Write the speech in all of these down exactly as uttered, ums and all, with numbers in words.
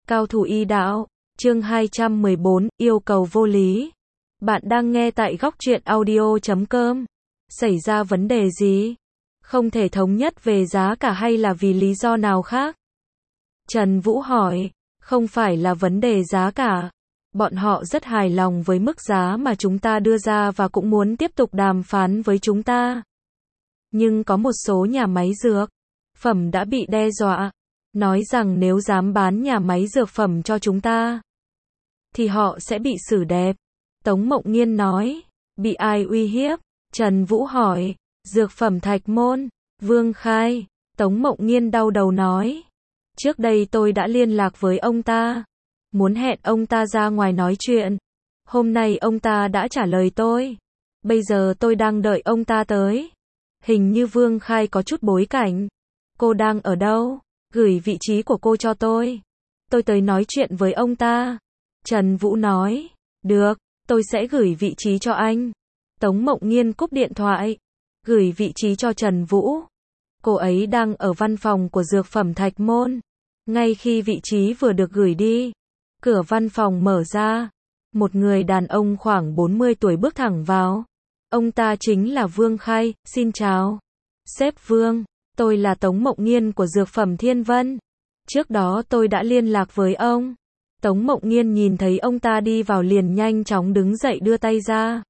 Cao thủ y đạo, chương hai trăm mười bốn, yêu cầu vô lý. Bạn đang nghe tại góc truyện audio chấm com. Xảy ra vấn đề gì? Không thể thống nhất về giá cả hay là vì lý do nào khác? Trần Vũ hỏi, không phải là vấn đề giá cả. Bọn họ rất hài lòng với mức giá mà chúng ta đưa ra và cũng muốn tiếp tục đàm phán với chúng ta. Nhưng có một số nhà máy dược phẩm đã bị đe dọa, nói rằng nếu dám bán nhà máy dược phẩm cho chúng ta, thì họ sẽ bị xử đẹp. Tống Mộng Nghiên nói, bị ai uy hiếp? Trần Vũ hỏi, dược phẩm Thạch Môn, Vương Khai. Tống Mộng Nghiên đau đầu nói, trước đây tôi đã liên lạc với ông ta, muốn hẹn ông ta ra ngoài nói chuyện. Hôm nay ông ta đã trả lời tôi. Bây giờ tôi đang đợi ông ta tới. Hình như Vương Khai có chút bối cảnh. Cô đang ở đâu? Gửi vị trí của cô cho tôi. Tôi tới nói chuyện với ông ta. Trần Vũ nói, được, tôi sẽ gửi vị trí cho anh. Tống Mộng Nghiên cúp điện thoại, gửi vị trí cho Trần Vũ. Cô ấy đang ở văn phòng của dược phẩm Thạch Môn. Ngay khi vị trí vừa được gửi đi, cửa văn phòng mở ra. Một người đàn ông khoảng bốn mươi tuổi bước thẳng vào. Ông ta chính là Vương Khai. Xin chào. Sếp Vương, tôi là Tống Mộng Nghiên của dược phẩm Thiên Vân. Trước đó tôi đã liên lạc với ông. Tống Mộng Nghiên nhìn thấy ông ta đi vào liền nhanh chóng đứng dậy đưa tay ra.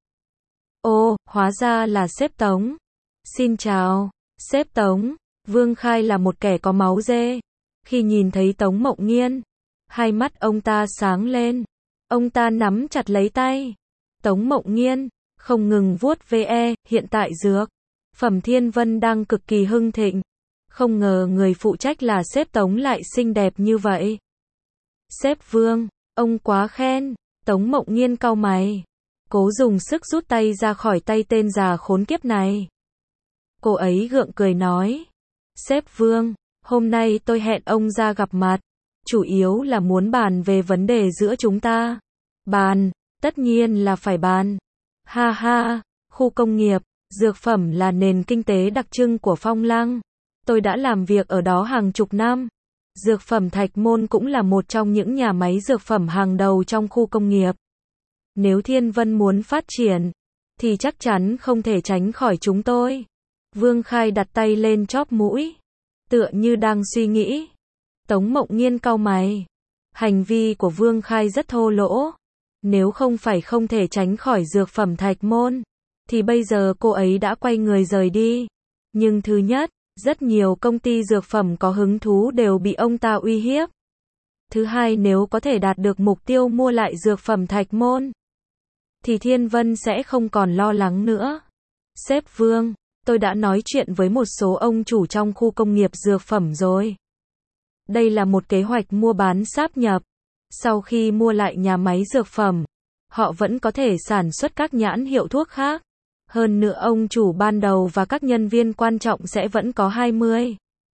Ô, hóa ra là sếp Tống. Xin chào, sếp Tống. Vương Khai là một kẻ có máu dê. Khi nhìn thấy Tống Mộng Nghiên, hai mắt ông ta sáng lên. Ông ta nắm chặt lấy tay Tống Mộng Nghiên, không ngừng vuốt ve. Hiện tại dược phẩm Thiên Vân đang cực kỳ hưng thịnh. Không ngờ người phụ trách là sếp Tống lại xinh đẹp như vậy. Sếp Vương, ông quá khen. Tống Mộng Nghiên cau mày, cố dùng sức rút tay ra khỏi tay tên già khốn kiếp này. Cô ấy gượng cười nói, sếp Vương, hôm nay tôi hẹn ông ra gặp mặt, chủ yếu là muốn bàn về vấn đề giữa chúng ta. Bàn, tất nhiên là phải bàn. Ha ha, khu công nghiệp, dược phẩm là nền kinh tế đặc trưng của Phong Lăng. Tôi đã làm việc ở đó hàng chục năm. Dược phẩm Thạch Môn cũng là một trong những nhà máy dược phẩm hàng đầu trong khu công nghiệp. Nếu Thiên Vân muốn phát triển, thì chắc chắn không thể tránh khỏi chúng tôi. Vương Khai đặt tay lên chóp mũi, tựa như đang suy nghĩ. Tống Mộng Nghiên cau mày. Hành vi của Vương Khai rất thô lỗ. Nếu không phải không thể tránh khỏi dược phẩm Thạch Môn, thì bây giờ cô ấy đã quay người rời đi. Nhưng thứ nhất, rất nhiều công ty dược phẩm có hứng thú đều bị ông ta uy hiếp. Thứ hai, nếu có thể đạt được mục tiêu mua lại dược phẩm Thạch Môn, thì Thiên Vân sẽ không còn lo lắng nữa. Sếp Vương, tôi đã nói chuyện với một số ông chủ trong khu công nghiệp dược phẩm rồi. Đây là một kế hoạch mua bán sáp nhập. Sau khi mua lại nhà máy dược phẩm, họ vẫn có thể sản xuất các nhãn hiệu thuốc khác. Hơn nữa ông chủ ban đầu và các nhân viên quan trọng sẽ vẫn có hai mươi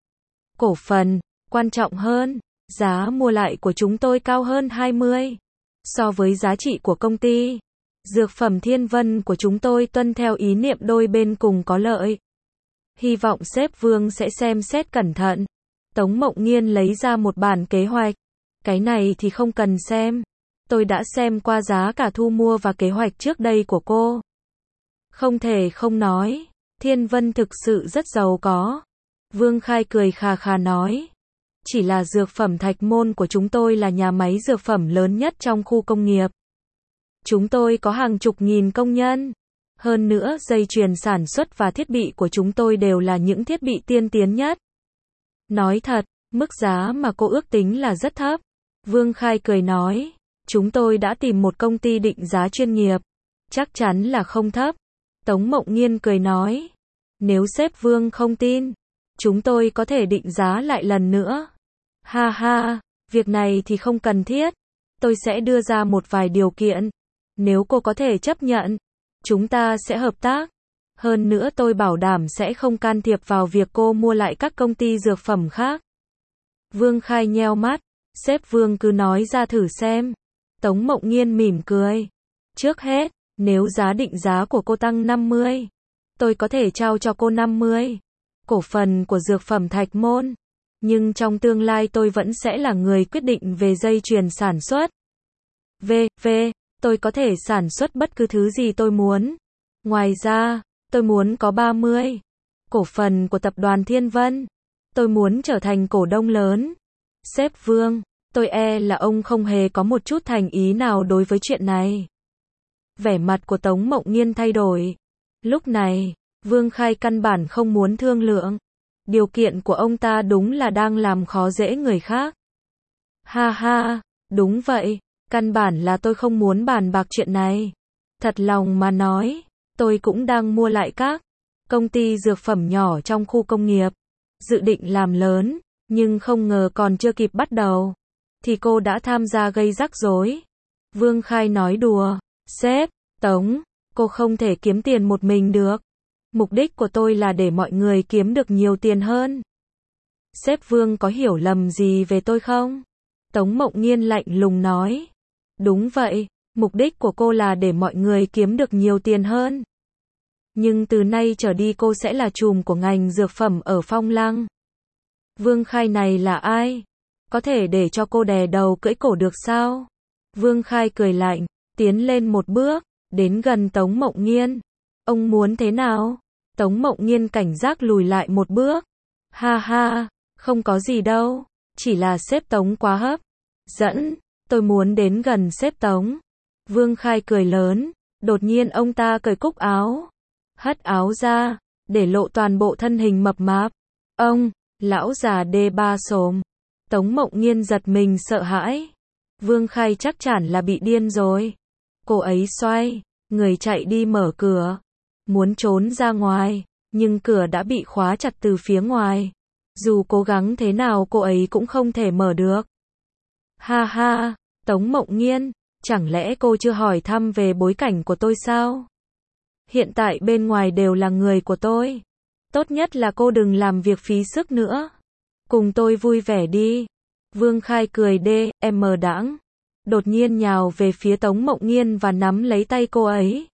cổ phần. Quan trọng hơn, giá mua lại của chúng tôi cao hơn hai mươi so với giá trị của công ty. Dược phẩm Thiên Vân của chúng tôi tuân theo ý niệm đôi bên cùng có lợi. Hy vọng sếp Vương sẽ xem xét cẩn thận. Tống Mộng Nghiên lấy ra một bản kế hoạch. Cái này thì không cần xem. Tôi đã xem qua giá cả thu mua và kế hoạch trước đây của cô. Không thể không nói, Thiên Vân thực sự rất giàu có. Vương Khai cười khà khà nói, chỉ là dược phẩm Thạch Môn của chúng tôi là nhà máy dược phẩm lớn nhất trong khu công nghiệp. Chúng tôi có hàng chục nghìn công nhân. Hơn nữa dây chuyền sản xuất và thiết bị của chúng tôi đều là những thiết bị tiên tiến nhất. Nói thật, mức giá mà cô ước tính là rất thấp. Vương Khai cười nói, chúng tôi đã tìm một công ty định giá chuyên nghiệp. Chắc chắn là không thấp. Tống Mộng Nghiên cười nói, nếu sếp Vương không tin, chúng tôi có thể định giá lại lần nữa. Ha ha, việc này thì không cần thiết. Tôi sẽ đưa ra một vài điều kiện. Nếu cô có thể chấp nhận, chúng ta sẽ hợp tác. Hơn nữa tôi bảo đảm sẽ không can thiệp vào việc cô mua lại các công ty dược phẩm khác. Vương Khai nheo mắt, sếp Vương cứ nói ra thử xem. Tống Mộng Nghiên mỉm cười. Trước hết, nếu giá định giá của cô tăng năm mươi, tôi có thể trao cho cô năm mươi cổ phần của dược phẩm Thạch Môn. nhưng trong tương lai tôi vẫn sẽ là người quyết định về dây chuyền sản xuất. V. V. Tôi có thể sản xuất bất cứ thứ gì tôi muốn. Ngoài ra, tôi muốn có ba mươi cổ phần của tập đoàn Thiên Vân. Tôi muốn trở thành cổ đông lớn. Sếp Vương, tôi e là ông không hề có một chút thành ý nào đối với chuyện này. Vẻ mặt của Tống Mộng Nghiên thay đổi. Lúc này, Vương Khai căn bản không muốn thương lượng. Điều kiện của ông ta đúng là đang làm khó dễ người khác. Ha ha, đúng vậy, căn bản là tôi không muốn bàn bạc chuyện này. Thật lòng mà nói, tôi cũng đang mua lại các công ty dược phẩm nhỏ trong khu công nghiệp. Dự định làm lớn, nhưng không ngờ còn chưa kịp bắt đầu, thì cô đã tham gia gây rắc rối. Vương Khai nói đùa, sếp, Tống, cô không thể kiếm tiền một mình được. Mục đích của tôi là để mọi người kiếm được nhiều tiền hơn. Sếp Vương có hiểu lầm gì về tôi không? Tống Mộng Nghiên lạnh lùng nói. Đúng vậy, mục đích của cô là để mọi người kiếm được nhiều tiền hơn. Nhưng từ nay trở đi cô sẽ là trùm của ngành dược phẩm ở Phong Lăng. Vương Khai này là ai? Có thể để cho cô đè đầu cưỡi cổ được sao? Vương Khai cười lạnh, tiến lên một bước, đến gần Tống Mộng Nghiên. Ông muốn thế nào? Tống Mộng Nghiên cảnh giác lùi lại một bước. Ha ha, không có gì đâu, chỉ là sếp Tống quá hấp dẫn, tôi muốn đến gần sếp Tống. Vương Khai cười lớn, đột nhiên ông ta cởi cúc áo, hất áo ra, để lộ toàn bộ thân hình mập mạp. Ông, lão già đê ba xồm. Tống Mộng Nghiên giật mình sợ hãi. Vương Khai chắc chắn là bị điên rồi. Cô ấy xoay người chạy đi mở cửa, muốn trốn ra ngoài, nhưng cửa đã bị khóa chặt từ phía ngoài. Dù cố gắng thế nào cô ấy cũng không thể mở được. Ha ha, Tống Mộng Nghiên, chẳng lẽ cô chưa hỏi thăm về bối cảnh của tôi sao? Hiện tại bên ngoài đều là người của tôi. Tốt nhất là cô đừng làm việc phí sức nữa. Cùng tôi vui vẻ đi. Vương Khai cười đê, em mờ đãng. Đột nhiên nhào về phía Tống Mộng Nghiên và nắm lấy tay cô ấy.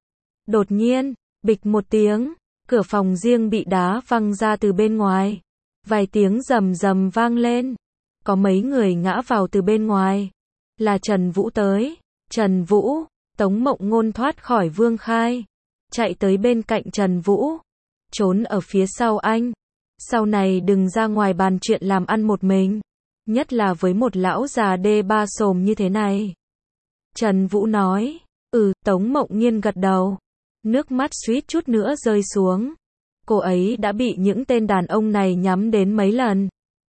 Đột nhiên, bịch một tiếng, cửa phòng riêng bị đá văng ra từ bên ngoài. Vài tiếng rầm rầm vang lên. Có mấy người ngã vào từ bên ngoài. Là Trần Vũ tới. Trần Vũ, Tống Mộng Ngôn thoát khỏi Vương Khai. Chạy tới bên cạnh Trần Vũ. Trốn ở phía sau anh. Sau này đừng ra ngoài bàn chuyện làm ăn một mình. Nhất là với một lão già đê ba xồm như thế này. Trần Vũ nói. Ừ, Tống Mộng Nghiên gật đầu. Nước mắt suýt chút nữa rơi xuống. Cô ấy đã bị những tên đàn ông này nhắm đến mấy lần.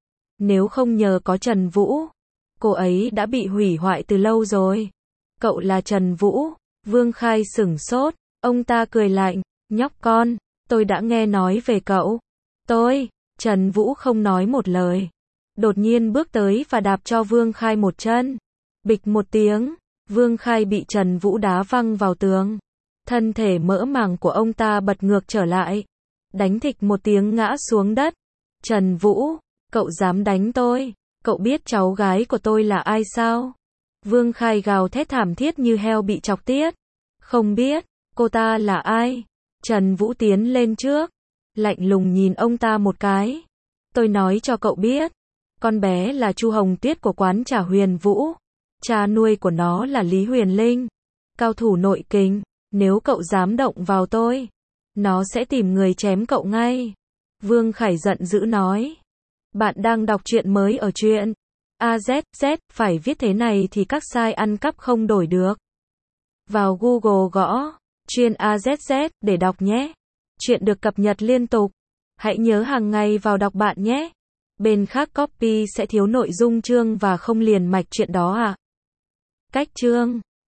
Nếu không nhờ có Trần Vũ, cô ấy đã bị hủy hoại từ lâu rồi. Cậu là Trần Vũ. Vương Khai sửng sốt. Ông ta cười lạnh. Nhóc con, tôi đã nghe nói về cậu. Tôi, Trần Vũ không nói một lời. Đột nhiên bước tới và đạp cho Vương Khai một chân. Bịch một tiếng, Vương Khai bị Trần Vũ đá văng vào tường. Thân thể mỡ màng của ông ta bật ngược trở lại. Đánh thịch một tiếng ngã xuống đất. Trần Vũ, cậu dám đánh tôi? Cậu biết cháu gái của tôi là ai sao? Vương Khai gào thét thảm thiết như heo bị chọc tiết. Không biết, cô ta là ai? Trần Vũ tiến lên trước, lạnh lùng nhìn ông ta một cái. Tôi nói cho cậu biết, con bé là Chu Hồng Tuyết của quán trà Huyền Vũ. Cha nuôi của nó là Lý Huyền Linh, cao thủ nội kình. Nếu cậu dám động vào tôi, nó sẽ tìm người chém cậu ngay. Vương Khải giận dữ nói. Bạn đang đọc truyện mới ở truyện a zét zét, phải viết thế này thì các site ăn cắp không đổi được. Vào Google gõ truyện a zét zét để đọc nhé. Truyện được cập nhật liên tục. Hãy nhớ hàng ngày vào đọc bạn nhé. Bên khác copy sẽ thiếu nội dung chương và không liền mạch truyện đó ạ. À? Cách chương